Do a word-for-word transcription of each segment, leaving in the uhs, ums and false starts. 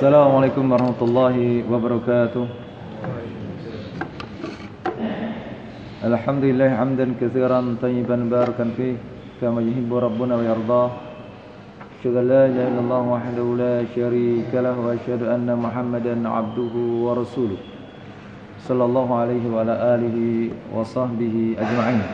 Assalamualaikum warahmatullahi wabarakatuh. Alhamdulillah hamdan katsiran tayyiban barakan fih kama yuhibbu rabbuna wa yardah. Asyhadu an la ilaha illallah wahdahu la syarika lah wa asyhadu anna Muhammadan abduhu wa rasuluh. Sallallahu alaihi wa ala alihi wa sahbihi ajma'in.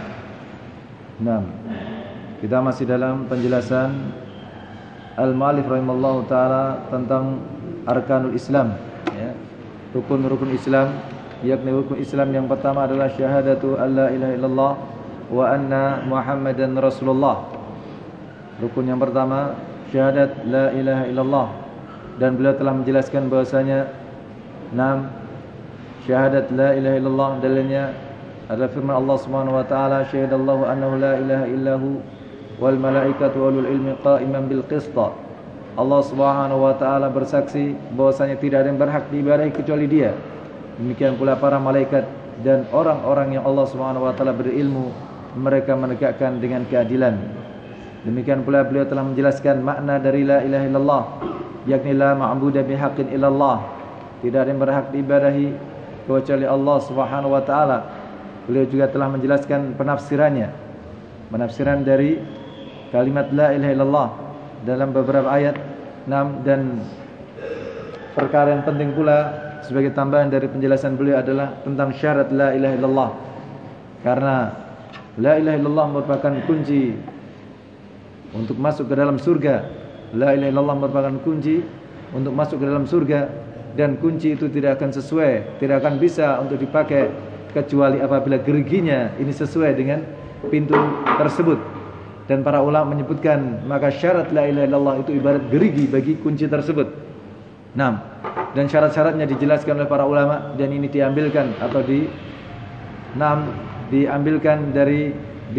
Naam. Kita masih dalam penjelasan Al-Mu'allif rahimallahu taala tentang arkanul Islam, ya. Rukun-rukun Islam, yakni rukun Islam yang pertama adalah syahadatu alla ilaha illallah wa anna Muhammadan Rasulullah. Rukun yang pertama syahadat la ilaha illallah, dan beliau telah menjelaskan bahwasanya enam syahadat la ilaha illallah dalilnya adalah firman Allah Subhanahu wa taala, syahidallahu annahu la ilaha illahu wal malaikatu walul ilmi qa'iman bil qista. Allah Subhanahu wa taala bersaksi bahwasanya tidak ada yang berhak diibadahi kecuali Dia. Demikian pula para malaikat dan orang-orang yang Allah Subhanahu wa taala berilmu, mereka menegakkan dengan keadilan. Demikian pula beliau telah menjelaskan makna dari la ilaha illallah, yakni la ma'budu bihaqqin illallah. Tidak ada yang berhak diibadahi kecuali Allah Subhanahu wa taala. Beliau juga telah menjelaskan penafsirannya, penafsiran dari kalimat la ilaha illallah dalam beberapa ayat. enam Dan perkara yang penting pula sebagai tambahan dari penjelasan beliau adalah tentang syarat la ilaha illallah, karena la ilaha illallah merupakan kunci untuk masuk ke dalam surga. La ilaha illallah merupakan kunci untuk masuk ke dalam surga, dan kunci itu tidak akan sesuai, tidak akan bisa untuk dipakai kecuali apabila geriginya ini sesuai dengan pintu tersebut. Dan para ulama menyebutkan maka syarat la ilaha illallah itu ibarat gerigi bagi kunci tersebut. enam Dan syarat-syaratnya dijelaskan oleh para ulama, dan ini diambilkan atau di enam diambilkan dari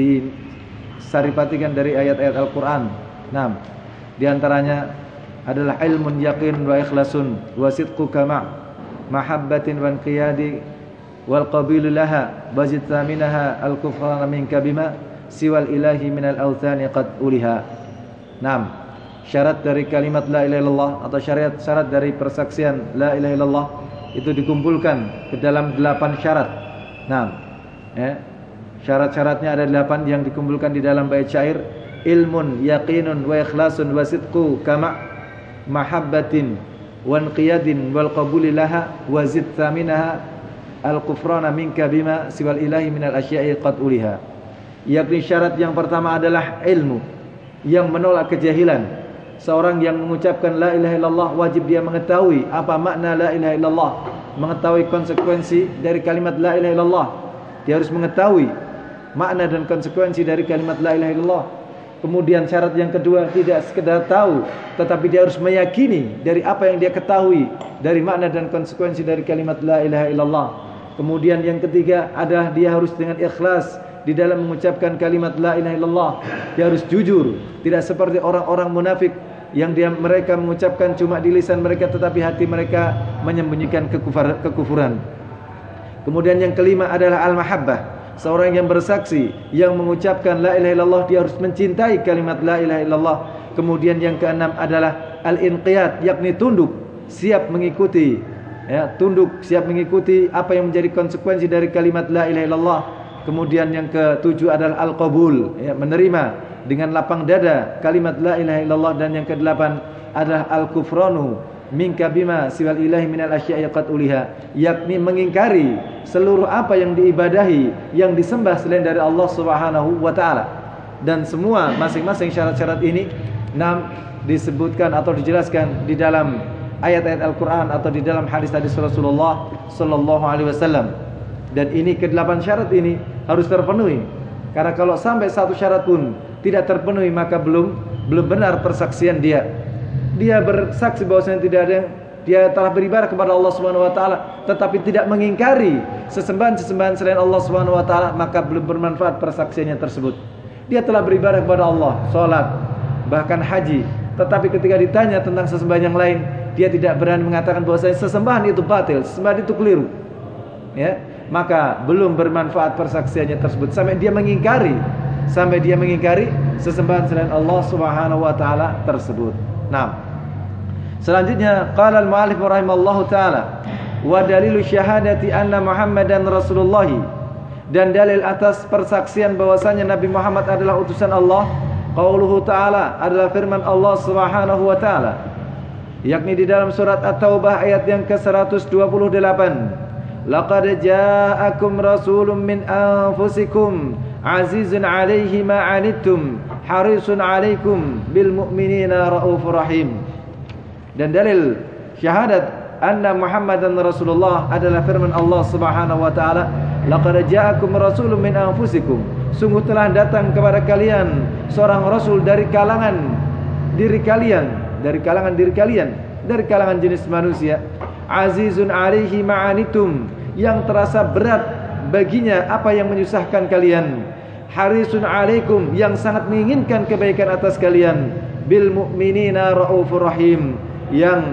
disaripatikan dari ayat-ayat Al-Qur'an. enam Di antaranya adalah ilmun yaqin wa ikhlasun wa sidqu kama mahabbatin wa inqiyadi wal qabilu laha wajidta minha al-kufrana minka bima siwal ilahi minal awthani qad uliha. enam Syarat dari kalimat la ilaha illallah atau syariat syarat dari persaksian la ilaha illallah itu dikumpulkan ke dalam delapan syarat. enam Ya. Syarat-syaratnya ada delapan yang dikumpulkan di dalam bait syair, ilmun yaqinun wa ikhlasun wa sidqu kama mahabbatin wa inqiyadin wal qabuli laha wa zidta minha al-kufrana minka bima siwal ilahi minal asya'i qad uliha. Yakni syarat yang pertama adalah ilmu yang menolak kejahilan. Seorang yang mengucapkan la ilaha illallah wajib dia mengetahui apa makna la ilaha illallah, mengetahui konsekuensi dari kalimat la ilaha illallah. Dia harus mengetahui makna dan konsekuensi dari kalimat la ilaha illallah. Kemudian syarat yang kedua, tidak sekedar tahu, tetapi dia harus meyakini dari apa yang dia ketahui dari makna dan konsekuensi dari kalimat la ilaha illallah. Kemudian yang ketiga adalah dia harus dengan ikhlas di dalam mengucapkan kalimat la ilaha illallah. Dia harus jujur, tidak seperti orang-orang munafik yang dia mereka mengucapkan cuma di lisan mereka tetapi hati mereka menyembunyikan kekufar, kekufuran. Kemudian yang kelima adalah al-mahabbah. Seorang yang bersaksi yang mengucapkan la ilaha illallah, dia harus mencintai kalimat la ilaha illallah. Kemudian yang keenam adalah al-inqiyad, yakni tunduk, siap mengikuti, ya, tunduk siap mengikuti apa yang menjadi konsekuensi dari kalimat la ilaha illallah. Kemudian yang ketujuh adalah al-qabul, ya, menerima dengan lapang dada kalimat la ilaha illallah. Dan yang kedelapan adalah al-kufranu minka bima siwal ilahi minal asya'i qad uliha, yakni mengingkari seluruh apa yang diibadahi, yang disembah selain dari Allah Subhanahu wa taala. Dan semua masing-masing syarat-syarat ini enam disebutkan atau dijelaskan di dalam ayat-ayat Al-Qur'an atau di dalam hadis-hadis Rasulullah sallallahu alaihi wasallam. Dan ini kedelapan syarat ini harus terpenuhi. Karena kalau sampai satu syarat pun tidak terpenuhi, maka belum belum benar persaksian dia. Dia bersaksi bahwasanya tidak ada yang, dia telah beribadah kepada Allah Subhanahu wa taala tetapi tidak mengingkari sesembahan-sesembahan selain Allah Subhanahu wa taala, maka belum bermanfaat persaksiannya tersebut. Dia telah beribadah kepada Allah, salat, bahkan haji, tetapi ketika ditanya tentang sesembahan yang lain, dia tidak berani mengatakan bahwasanya sesembahan itu batil, sesembahan itu keliru. Ya, maka belum bermanfaat persaksiannya tersebut sampai dia mengingkari sampai dia mengingkari sesembahan selain Allah Subhanahu wa taala tersebut. Nah, Selanjutnya qala al-mu'allif rahimallahu taala wa dalilu syahadati anna Muhammadan Rasulullah, dan dalil atas persaksian bahwasanya Nabi Muhammad adalah utusan Allah, qauluhu ta'ala, adalah firman Allah Subhanahu wa taala, yakni di dalam surat At-Taubah ayat yang ke seratus dua puluh delapan, laqad ja'akum rasulun min anfusikum azizun 'alaihi ma 'anittum harisun 'alaikum bil mu'minina raufur rahim. Dan dalil syahadat anna Muhammadan Rasulullah adalah firman Allah Subhanahu wa taala, laqad ja'akum rasulun min anfusikum, sungguh telah datang kepada kalian seorang rasul dari kalangan diri kalian, dari kalangan diri kalian, dari kalangan jenis manusia, azizun 'alaihi ma'anitum, yang terasa berat baginya apa yang menyusahkan kalian, harisun 'alaikum, yang sangat menginginkan kebaikan atas kalian, bil mu'minina raufur rahim, yang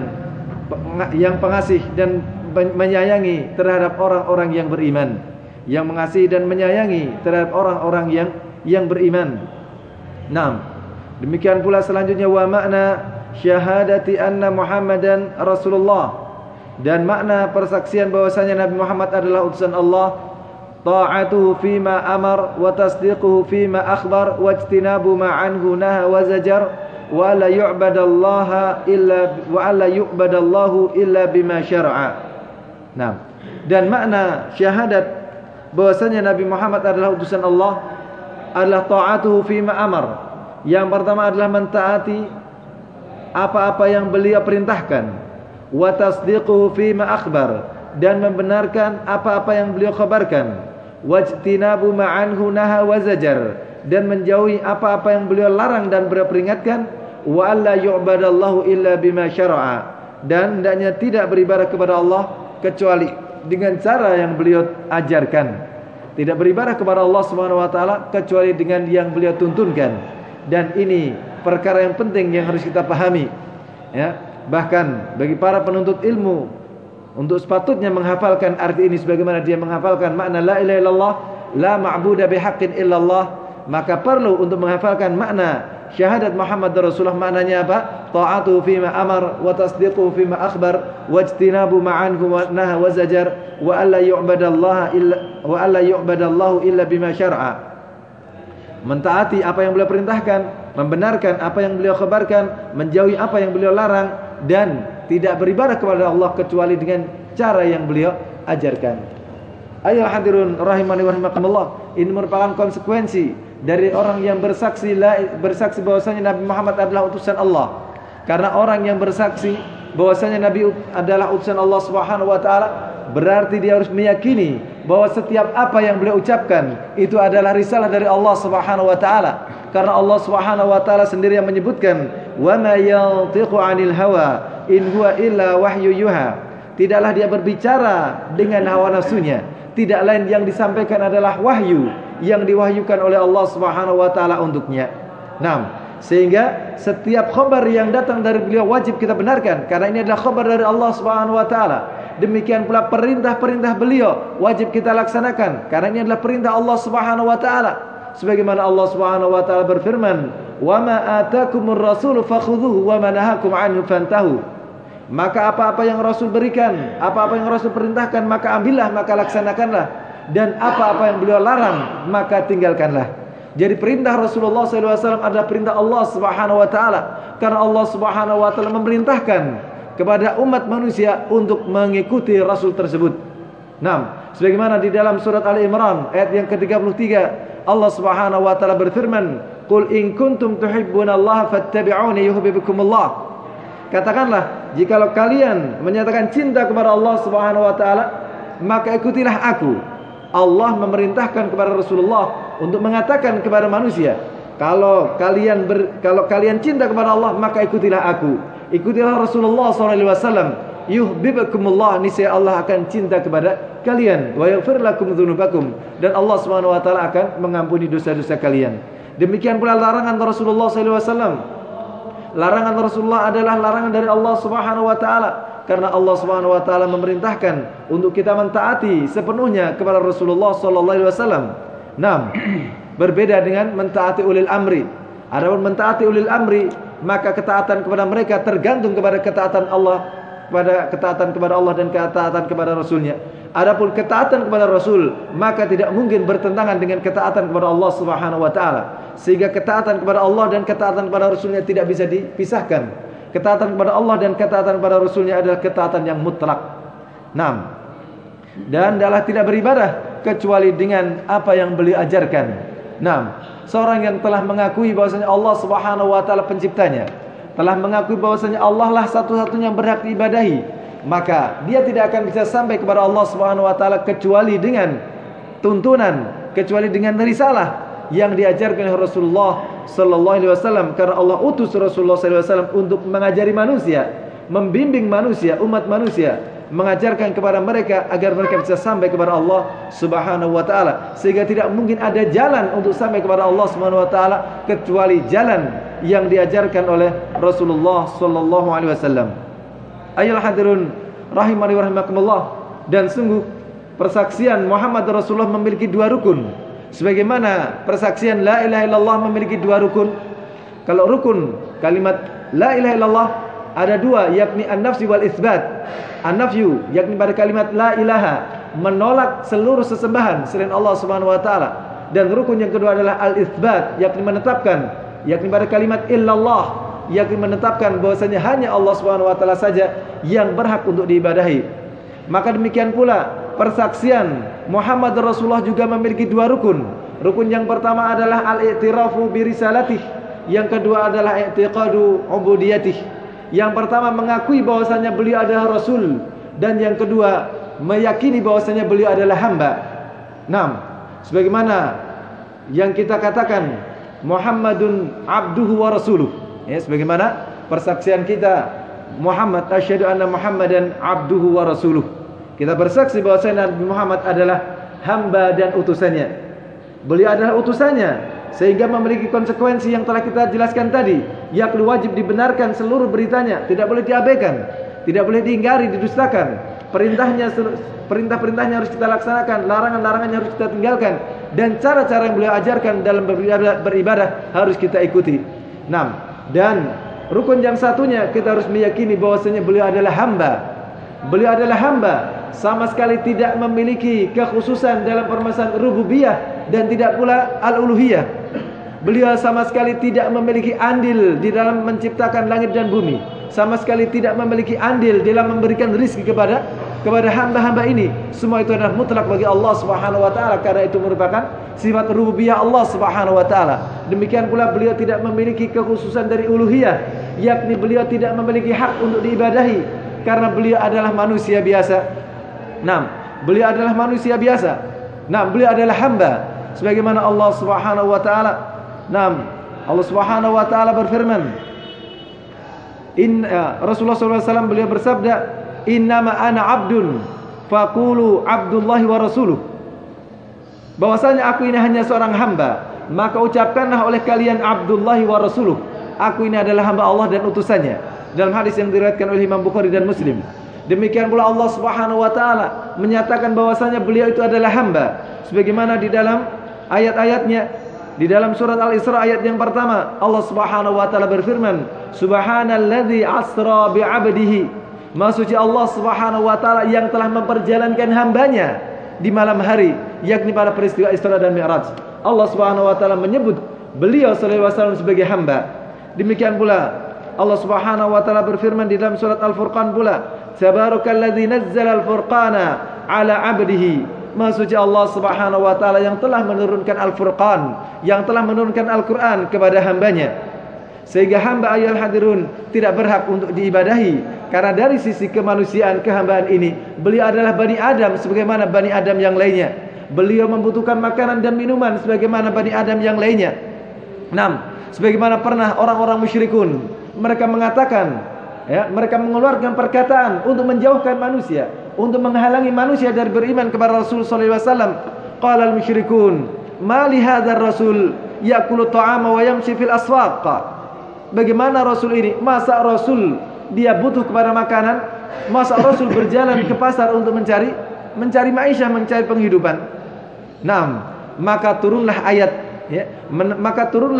yang pengasih dan menyayangi terhadap orang-orang yang beriman, yang mengasihi dan menyayangi terhadap orang-orang yang yang beriman. Naam. Demikian pula selanjutnya wa makna syahadati anna Muhammadan Rasulullah, dan makna persaksian bahwasanya Nabi Muhammad adalah utusan Allah, ta'atuhu fima amar wa tasdiquhu fima akhbar wa ijtinabu ma anhu naha wa zajar wa la yu'badallaha illa wa la yu'badallahu illa bima syara'a. Nah, dan makna syahadat bahwasanya Nabi Muhammad adalah utusan Allah adalah ta'atuhu fima amar. Yang pertama adalah mentaati apa-apa yang beliau perintahkan, wa tasdiquhu fima akhbar, dan membenarkan apa-apa yang beliau khabarkan, wajtinabu ma anhu naha wa zajar, dan menjauhi apa-apa yang beliau larang dan beliau peringatkan, wa alla yu'badallahu illa bima syara'a, dan hendaknya tidak beribadah kepada Allah kecuali dengan cara yang beliau ajarkan, tidak beribadah kepada Allah Subhanahu wa taala kecuali dengan yang beliau tuntunkan. Dan ini perkara yang penting yang harus kita pahami, ya. Bahkan bagi para penuntut ilmu untuk sepatutnya menghafalkan arti ini sebagaimana dia menghafalkan makna la ilaha illallah, la ma'budu bihaqqin illallah, maka perlu untuk menghafalkan makna syahadat Muhammad Rasulullah. Maknanya apa? Ta'atu fima amar wa tasdiqu fima akhbar wajtinabu ma'anhu wa naha wa zajar wa alla yu'badallaha illa wa alla yu'badallahu illa bima syar'a. Mentaati apa yang beliau perintahkan, membenarkan apa yang beliau khabarkan, menjauhi apa yang beliau larang, dan tidak beribadah kepada Allah kecuali dengan cara yang beliau ajarkan. Ayo hadirun rahimani wa rahimakumullah, ini merupakan konsekuensi dari orang yang bersaksi bersaksi bahwasanya Nabi Muhammad adalah utusan Allah. Karena orang yang bersaksi bahwasanya Nabi adalah utusan Allah Subhanahu wa taala, berarti dia harus meyakini bahwa setiap apa yang beliau ucapkan itu adalah risalah dari Allah Subhanahu wa taala. Karena Allah Subhanahu wa taala sendiri yang menyebutkan, "Wa ma yantiqu 'anil hawa in huwa illa wahyu yuha." Tidaklah dia berbicara dengan hawa nafsunya, tidak lain yang disampaikan adalah wahyu yang diwahyukan oleh Allah Subhanahu wa taala untuknya. Naam, sehingga setiap khabar yang datang dari beliau wajib kita benarkan karena ini adalah khabar dari Allah Subhanahu wa taala. Demikian pula perintah-perintah beliau wajib kita laksanakan karena ini adalah perintah Allah Subhanahu wa taala. Sebagaimana Allah Subhanahu wa taala berfirman, "Wa ma atakumur rasulu fakhudhuhu wa ma nahakum 'anhu fantahu." Maka apa-apa yang Rasul berikan, apa-apa yang Rasul perintahkan, maka ambillah, maka laksanakanlah, dan apa-apa yang beliau larang, maka tinggalkanlah. Jadi perintah Rasulullah sallallahu alaihi wasallam adalah perintah Allah Subhanahu wa taala karena Allah Subhanahu wa taala memerintahkan kepada umat manusia untuk mengikuti Rasul tersebut. Nah, sebagaimana di dalam surat Ali Imran ayat yang ke tiga puluh tiga, Allah Subhanahu wa taala berfirman, "Qul in kuntum tuhibbunallaha fattabi'uni yuhibbukumullah." Katakanlah, jikalau kalian menyatakan cinta kepada Allah Subhanahu wa taala, maka ikutilah aku. Allah memerintahkan kepada Rasulullah untuk mengatakan kepada manusia, kalau kalian ber, kalau kalian cinta kepada Allah, maka ikutilah aku. Ikutilah Rasulullah sallallahu alaihi wasallam. Yuhibbukumullah, niscaya Allah akan cinta kepada kalian. Wa yaghfir lakum dzunubakum, dan Allah Subhanahu wa taala akan mengampuni dosa-dosa kalian. Demikian pula larangan Rasulullah sallallahu alaihi wasallam. Larangan Rasulullah adalah larangan dari Allah Subhanahu wa taala karena Allah Subhanahu wa taala memerintahkan untuk kita mentaati sepenuhnya kepada Rasulullah sallallahu alaihi wasallam. Naam, berbeda dengan mentaati ulil amri. Adapun mentaati ulil amri, maka ketaatan kepada mereka tergantung kepada ketaatan Allah, kepada ketaatan kepada Allah dan ketaatan kepada Rasulnya. Adapun ketaatan kepada Rasul, maka tidak mungkin bertentangan dengan ketaatan kepada Allah Subhanahu wa taala. Sehingga ketaatan kepada Allah dan ketaatan kepada Rasulnya tidak bisa dipisahkan. Ketaatan kepada Allah dan ketaatan kepada Rasulnya adalah ketaatan yang mutlak. Naam. Dan adalah tidak beribadah kecuali dengan apa yang beliau ajarkan. Naam. Seorang yang telah mengakui bahwasanya Allah Subhanahu wa taala penciptanya, telah mengakui bahwasanya Allah lah satu-satunya yang berhak diibadahi, maka dia tidak akan bisa sampai kepada Allah Subhanahu wa taala kecuali dengan tuntunan, kecuali dengan risalah yang diajarkan oleh Rasulullah sallallahu alaihi wasallam, karena Allah utus Rasulullah sallallahu alaihi wasallam untuk mengajari manusia, membimbing manusia, umat manusia, mengajarkan kepada mereka agar mereka bisa sampai kepada Allah Subhanahu wa taala. Sehingga tidak mungkin ada jalan untuk sampai kepada Allah Subhanahu wa taala kecuali jalan yang diajarkan oleh Rasulullah sallallahu alaihi wasallam. Ayolah hadirun rahimani wa rahimakumullah, dan sungguh persaksian Muhammad Rasulullah memiliki dua rukun. Sebagaimana persaksian la ilaha illallah memiliki dua rukun. Kalau rukun kalimat la ilaha illallah ada dua, yakni an-nafsi wal isbat. An-nafyu yakni pada kalimat la ilaha, menolak seluruh sesembahan selain Allah Subhanahu wa taala. Dan rukun yang kedua adalah al-isbat, yakni menetapkan, yakni pada kalimat illallah, yakni menetapkan bahwasanya hanya Allah Subhanahu wa taala saja yang berhak untuk diibadahi. Maka demikian pula persaksian Muhammad Rasulullah juga memiliki dua rukun. Rukun yang pertama adalah al-i'tirafu bi risalatih, yang kedua adalah i'tiqadu ubudiyatih. Yang pertama mengakui bahwasanya beliau adalah rasul, dan yang kedua meyakini bahwasanya beliau adalah hamba. Naam, sebagaimana yang kita katakan Muhammadun abduhu wa rasuluh, ya, sebagaimana persaksian kita Muhammad, asyhadu anna Muhammadan abduhu wa rasuluh. Kita bersaksi bahwasanya Nabi Muhammad adalah hamba dan utusannya. Beliau adalah utusannya, sehingga memiliki konsekuensi yang telah kita jelaskan tadi, yakni wajib dibenarkan seluruh beritanya, tidak boleh diabaikan, tidak boleh diingkari, didustakan. Perintahnya, perintah-perintahnya harus kita laksanakan, larangan-larangannya harus kita tinggalkan, dan cara-cara yang beliau ajarkan dalam beribadah, beribadah harus kita ikuti. Enam. Dan rukun yang satunya, kita harus meyakini bahwasanya beliau adalah hamba. Beliau adalah hamba, sama sekali tidak memiliki kekhususan dalam permasalahan rububiyah dan tidak pula al-uluhiyah. Beliau sama sekali tidak memiliki andil di dalam menciptakan langit dan bumi, sama sekali tidak memiliki andil dalam memberikan rizki kepada kepada hamba-hamba ini. Semua itu adalah mutlak bagi Allah Subhanahu wa taala, karena itu merupakan sifat rububiyah Allah Subhanahu wa taala. Demikian pula beliau tidak memiliki kekhususan dari uluhiyah, yakni beliau tidak memiliki hak untuk diibadahi, karena beliau adalah manusia biasa. Nah, beliau adalah manusia biasa. Nah, beliau adalah hamba, sebagaimana Allah Subhanahu wa taala. Nah, Allah Subhanahu wa taala berfirman, In uh, Rasulullah sallallahu alaihi wasallam beliau bersabda, "Innama ana 'abdun faqulu 'abdullahi wa rasuluh." Bahwasanya aku ini hanya seorang hamba, maka ucapkanlah oleh kalian Abdullahi wa rasuluh. Aku ini adalah hamba Allah dan utusannya. Dalam hadis yang diriwayatkan oleh Imam Bukhari dan Muslim. Demikian pula Allah Subhanahu wa taala menyatakan bahwasanya beliau itu adalah hamba, sebagaimana di dalam ayat-ayatnya. Di dalam surat Al-Isra ayat yang pertama, Allah Subhanahu wa taala berfirman, "Subhanalladzi asra bi 'abdihi." Maha suci Allah Subhanahu wa taala yang telah memperjalankan hambanya di malam hari, yakni pada peristiwa Isra dan Mi'raj. Allah Subhanahu wa taala menyebut beliau sallallahu alaihi wasallam sebagai hamba. Demikian pula Allah Subhanahu wa taala berfirman di dalam surat Al-Furqan pula, "Tabarakalladzi nazzala al-furqana 'ala 'abdihi." Maha suci Allah Subhanahu wa taala yang telah menurunkan Al-Furqan, yang telah menurunkan Al-Qur'an kepada hambanya. Sehingga hamba ayyuhal hadirun tidak berhak untuk diibadahi, karena dari sisi kemanusiaan kehambaan ini, beliau adalah Bani Adam sebagaimana Bani Adam yang lainnya. Beliau membutuhkan makanan dan minuman sebagaimana Bani Adam yang lainnya. enam. Sebagaimana pernah orang-orang musyrikun, mereka mengatakan, ya, mereka mengeluarkan perkataan untuk menjauhkan manusia, untuk menghalangi manusia dari beriman kepada Rasul sallallahu alaihi wasallam. Qala al-musyrikun, "Ma li hadzal rasul ya'kulu ta'ama wa yamshi fil aswaq?" Bagaimana Rasul ini? Masa Rasul dia butuh kepada makanan? Masa Rasul berjalan ke pasar untuk mencari mencari maisha, mencari penghidupan? Naam, maka turunlah ayat, ya, maka turunlah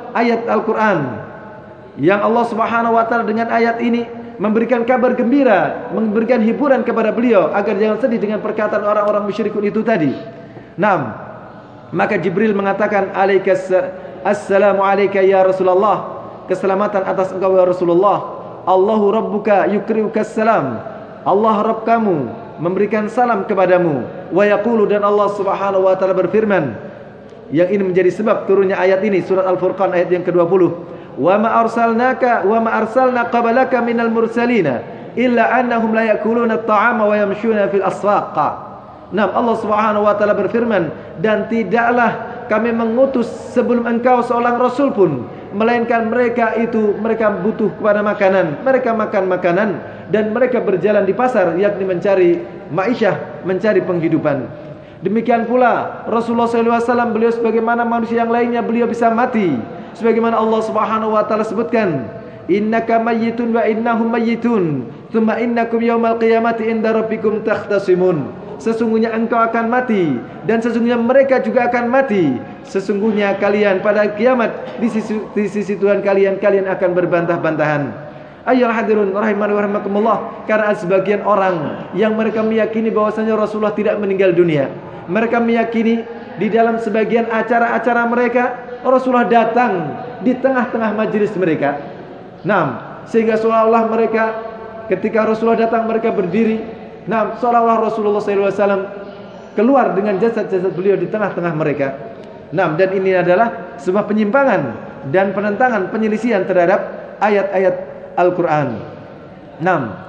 ayat Al-Quran yang Allah Subhanahu wa taala dengan ayat ini memberikan kabar gembira, memberikan hiburan kepada beliau agar jangan sedih dengan perkataan orang-orang musyrikun itu tadi. Naam, maka Jibril mengatakan, alaikas assalamu alayka ya Rasulullah, keselamatan atas engkau ya Rasulullah. Allahu rabbuka yukriukas salam, Allah Rabb kamu memberikan salam kepadamu. Wa yaqulu, dan Allah Subhanahu wa taala berfirman, yang ini menjadi sebab turunnya ayat ini, surat Al-Furqan ayat yang kedua puluh. Wa ma arsalnaka wa ma arsalna qablaka minal mursalina illa annahum la yakuluna at-ta'ama wa yamshuna fil aswaq. Nah, Allah Subhanahu wa taala berfirman, dan tidaklah kami mengutus sebelum engkau seorang rasul pun, melainkan mereka itu mereka butuh kepada makanan, mereka makan makanan, dan mereka berjalan di pasar, yakni mencari ma'isyah, mencari penghidupan. Demikian pula Rasulullah shallallahu alaihi wasallam, beliau sebagaimana manusia yang lainnya, beliau bisa mati. Sebagaimana Allah Subhanahu wa taala sebutkan, innaka mayyitun wa innahum mayyitun, tsumma innakum yaumal qiyamati inda rabbikum takhtasimun. Sesungguhnya engkau akan mati, dan sesungguhnya mereka juga akan mati. Sesungguhnya kalian pada kiamat di sisi, di sisi Tuhan kalian, kalian akan berbantah-bantahan. Ayyuhal hadirun rahimani wa rahimakumullah, karena sebagian orang yang mereka meyakini bahwasanya Rasulullah tidak meninggal dunia. Mereka meyakini di dalam sebagian acara-acara mereka Rasulullah datang di tengah-tengah majelis mereka. Nah, sehingga seolah-olah mereka ketika Rasulullah datang mereka berdiri. Nah, seolah-olah Rasulullah shallallahu alaihi wasallam keluar dengan jasad-jasad beliau di tengah-tengah mereka. Nah, dan ini adalah sebuah penyimpangan dan penentangan, penyelisihan terhadap ayat-ayat Al-Quran. Nah,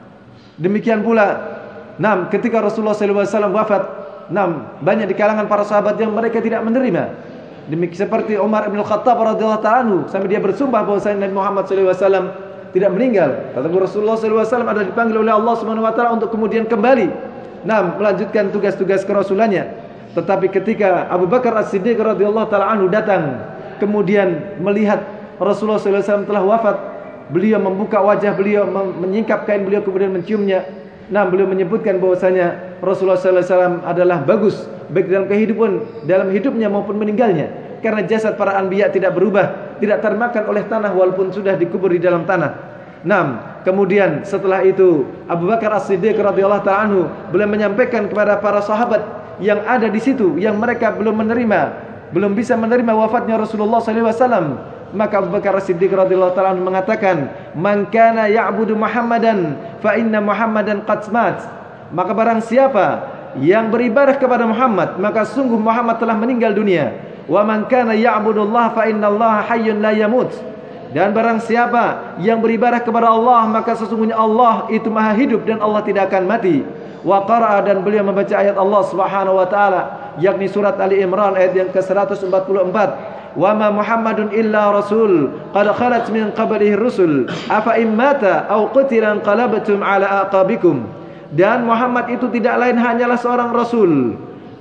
demikian pula, nah, ketika Rasulullah shallallahu alaihi wasallam wafat, nah, banyak di kalangan para sahabat yang mereka tidak menerima. Demikian seperti Umar bin Khattab radhiyallahu ta'ala anhu, sampai dia bersumpah bahwasanya Nabi Muhammad shallallahu alaihi wasallam tidak meninggal. Kata Rasulullah shallallahu alaihi wasallam adalah dipanggil oleh Allah Subhanahu wa taala untuk kemudian kembali, nah, melanjutkan tugas-tugas kerasulannya. Tetapi ketika Abu Bakar As-Siddiq radhiyallahu ta'ala anhu datang, kemudian melihat Rasulullah shallallahu alaihi wasallam telah wafat, beliau membuka wajah beliau, menyingkap kain beliau, kemudian menciumnya. Nah, beliau menyebutkan bahwasanya Rasulullah shallallahu alaihi wasallam adalah bagus, baik dalam kehidupan, dalam hidupnya maupun meninggalnya, karena jasad para anbiya tidak berubah, tidak termakan oleh tanah walaupun sudah dikubur di dalam tanah. Nah, kemudian setelah itu Abu Bakar As-Siddiq radhiyallahu ta'ala anhu beliau menyampaikan kepada para sahabat yang ada di situ, yang mereka belum menerima, belum bisa menerima wafatnya Rasulullah shallallahu alaihi wasallam. Maka Abu Bakar As-Siddiq radhiyallahu ta'ala anhu mengatakan, "Man kana ya'budu Muhammadan fa inna Muhammadan qad mat." Maka barang siapa yang beribadah kepada Muhammad, maka sungguh Muhammad telah meninggal dunia. Wa man kana ya'budullah fa innallaha hayyun la yamut. Dan barang siapa yang beribadah kepada Allah, maka sesungguhnya Allah itu maha hidup dan Allah tidak akan mati. Wa qara'a, dan beliau membaca ayat Allah Subhanahu wa taala, yakni surat Ali Imran ayat yang ke seratus empat puluh empat. Wa ma Muhammadun illa rasul qad khalat min qablihi rusul afa immata aw qutila anqalabtum ala aqabikum. Dan Muhammad itu tidak lain hanyalah seorang rasul,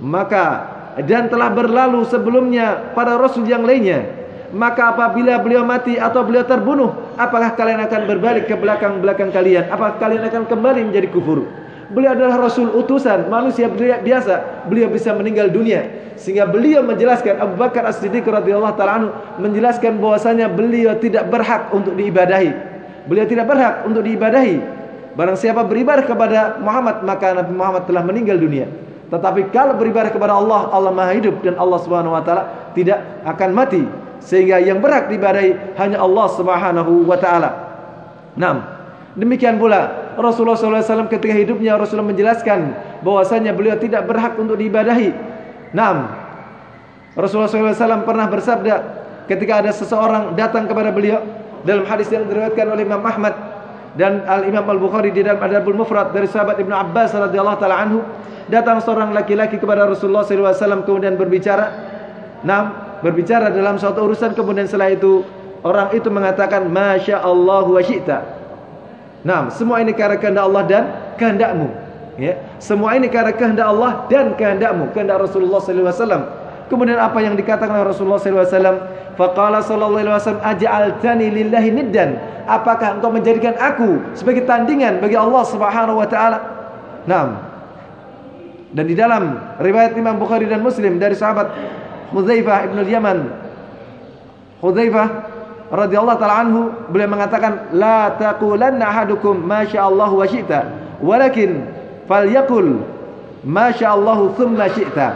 maka dan telah berlalu sebelumnya pada rasul yang lainnya, maka apabila beliau mati atau beliau terbunuh, apakah kalian akan berbalik ke belakang-belakang kalian? Apakah kalian akan kembali menjadi kufur? Beliau adalah rasul utusan, manusia biasa, beliau bisa meninggal dunia. Sehingga beliau menjelaskan, Abu Bakar As-Siddiq radhiyallahu ta'ala anhu menjelaskan bahwasanya beliau tidak berhak untuk diibadahi. Beliau tidak berhak untuk diibadahi. Barang siapa beribadah kepada Muhammad, maka Nabi Muhammad telah meninggal dunia. Tetapi kalau beribadah kepada Allah, Allah maha hidup dan Allah Subhanahu wa taala tidak akan mati. Sehingga yang berhak diibadahi hanya Allah Subhanahu wa taala. Naam. Demikian pula Rasulullah shallallahu alaihi wasallam ketika hidupnya, Rasulullah menjelaskan bahwasanya beliau tidak berhak untuk diibadahi. Naam. Rasulullah shallallahu alaihi wasallam pernah bersabda ketika ada seseorang datang kepada beliau, dalam hadis yang diriwayatkan oleh Imam Ahmad dan Al-Imam Al-Bukhari di dalam Adabul Mufrad dari sahabat Ibnu Abbas radhiyallahu taala anhu, datang seorang laki-laki kepada Rasulullah shallallahu alaihi wasallam kemudian berbicara. Naam, berbicara dalam suatu urusan, kemudian setelah itu orang itu mengatakan masya Allah wa syi'ta. Nah, semua ini karena kehendak Allah dan kehendakmu, ya. Semua ini karena kehendak Allah dan kehendakmu, kehendak Rasulullah shallallahu alaihi wasallam. Kemudian apa yang dikatakan oleh Rasulullah shallallahu alaihi wasallam? Faqala sallallahu alaihi wasallam, aj'altani lillahi niddan? Apakah engkau menjadikan aku sebagai tandingan bagi Allah Subhanahu wa taala? Nah, dan di dalam riwayat Imam Bukhari dan Muslim dari sahabat Mudzaifah ibn al-Yaman Hudzaifah radhiyallahu taala anhu, beliau mengatakan, la taqulanna ahadukum masyaallahu wa syi'ta, walakin falyaqul masyaallahu tsumma syi'ta.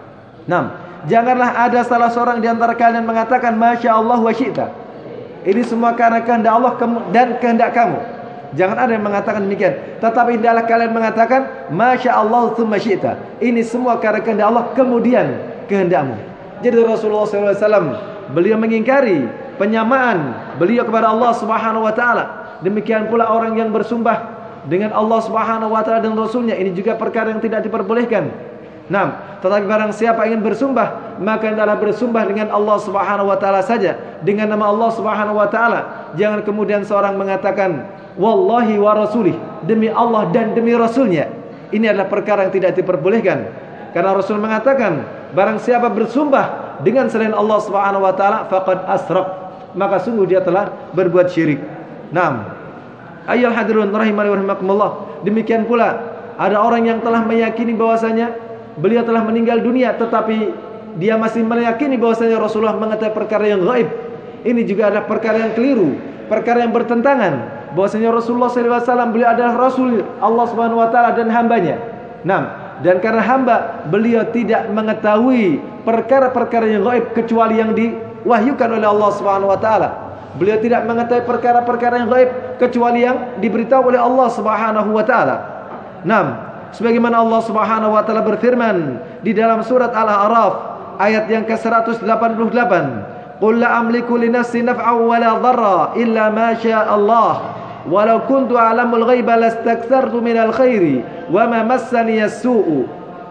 Naam, janganlah ada salah seorang di antara kalian mengatakan masyaallahu wa syi'ta. Ini semua karena kehendak Allah dan kehendak kamu. Jangan ada yang mengatakan demikian. Tetapi hendaklah kalian mengatakan masyaallahu tsumma syi'ta. Ini semua karena kehendak Allah kemudian kehendakmu. Jadi Rasulullah shallallahu alaihi wasallam beliau mengingkari penyamaan beliau kepada Allah Subhanahu wa taala. Demikian pula orang yang bersumpah dengan Allah Subhanahu wa taala dan Rasulnya, ini juga perkara yang tidak diperbolehkan. Nah, tetapi barang siapa ingin bersumpah, maka hendaklah bersumpah dengan Allah Subhanahu wa taala saja, dengan nama Allah Subhanahu wa taala. Jangan kemudian seorang mengatakan wallahi wa rasulih, demi Allah dan demi Rasulnya. Ini adalah perkara yang tidak diperbolehkan. Karena Rasul mengatakan, barang siapa bersumpah dengan selain Allah Subhanahu wa taala faqad asrak, maka sungguh dia telah berbuat syirik. Naam. Ayyuhal hadirun rahimani wa rahimakumullah. Demikian pula ada orang yang telah meyakini bahwasanya beliau telah meninggal dunia, tetapi dia masih meyakini bahwasanya Rasulullah mengetahui perkara yang gaib. Ini juga adalah perkara yang keliru, perkara yang bertentangan. Bahwasanya Rasulullah shallallahu alaihi wasallam beliau adalah Rasul Allah Subhanahu wa taala dan hambanya. Naam. Dan karena hamba, beliau tidak mengetahui perkara-perkara yang gaib kecuali yang diwahyukan oleh Allah Subhanahu wa taala. Beliau tidak mengetahui perkara-perkara yang gaib kecuali yang diberitahu oleh Allah Subhanahu wa taala. Naam, sebagaimana Allah Subhanahu wa taala berfirman di dalam surat Al-A'raf ayat yang ke seratus delapan puluh delapan, "Qul la amliku li nafsi naf'an wa la dharra illa ma syaa Allah. Walau kuntu a'lamul ghaiba lastakthartu minal khairi wa ma massani as-su'u.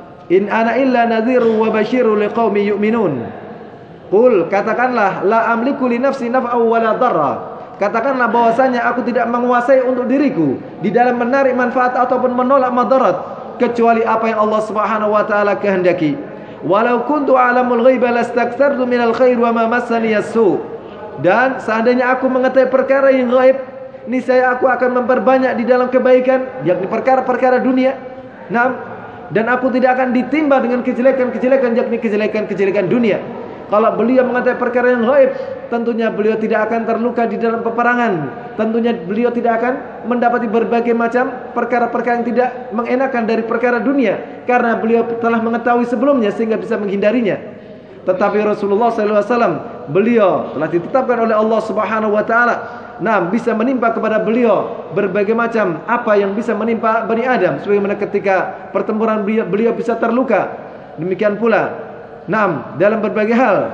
In ana illa nadhirun wa basyirun liqaumin yu'minun." Qul, katakanlah, la amliku li nafsi naf'an wa la dharra. Katakanlah bahwasanya aku tidak menguasai untuk diriku di dalam menarik manfaat ataupun menolak madarat kecuali apa yang Allah Subhanahu wa taala kehendaki. Walau kuntu a'lamul ghaiba lastakthartu minal khairi wa ma massani as-su'. Dan seandainya aku mengetahui perkara yang gaib, niscaya aku akan memperbanyak di dalam kebaikan, yakni perkara-perkara dunia. Nah, dan aku tidak akan ditimba dengan kejelekan-kejelekan, yakni kejelekan-kejelekan dunia. Kalau beliau mengetahui perkara yang gaib, tentunya beliau tidak akan terluka di dalam peperangan. Tentunya beliau tidak akan mendapati berbagai macam perkara-perkara yang tidak mengenakan dari perkara dunia, karena beliau telah mengetahui sebelumnya sehingga bisa menghindarinya. Tetapi Rasulullah shallallahu alaihi wasallam, beliau telah ditetapkan oleh Allah Subhanahu wa taala, nah, bisa menimpa kepada beliau berbagai macam apa yang bisa menimpa Bani Adam, sebagaimana ketika pertempuran beliau, beliau bisa terluka. Demikian pula Naam, dalam berbagai hal.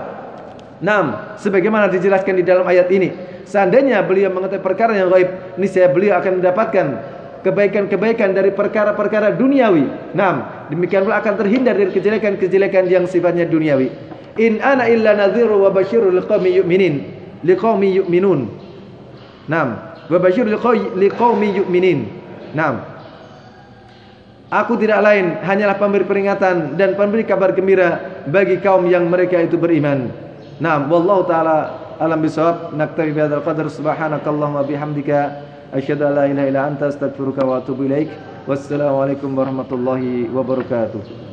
Naam, sebagaimana dijelaskan di dalam ayat ini, seandainya beliau mengetahui perkara yang gaib, niscaya beliau akan mendapatkan kebaikan-kebaikan dari perkara-perkara duniawi. Naam, demikian pula akan terhindar dari kejelekan-kejelekan yang sifatnya duniawi. In ana illa nadhiru wa basyirul liqaumin yu'minin, liqaumin yu'minun. Naam, wa basyirul liqaumin yu'minin. Naam. Aku tidak lain hanyalah pemberi peringatan dan pemberi kabar gembira bagi kaum yang mereka itu beriman. Naam, wallahu taala alam bisawab. Naktafi bihadzal qadar. Subhanakallahumma bihamdika asyhadu an la ilaha illa anta astaghfiruka wa atubu ilaik. Wassalamu alaikum warahmatullahi wabarakatuh.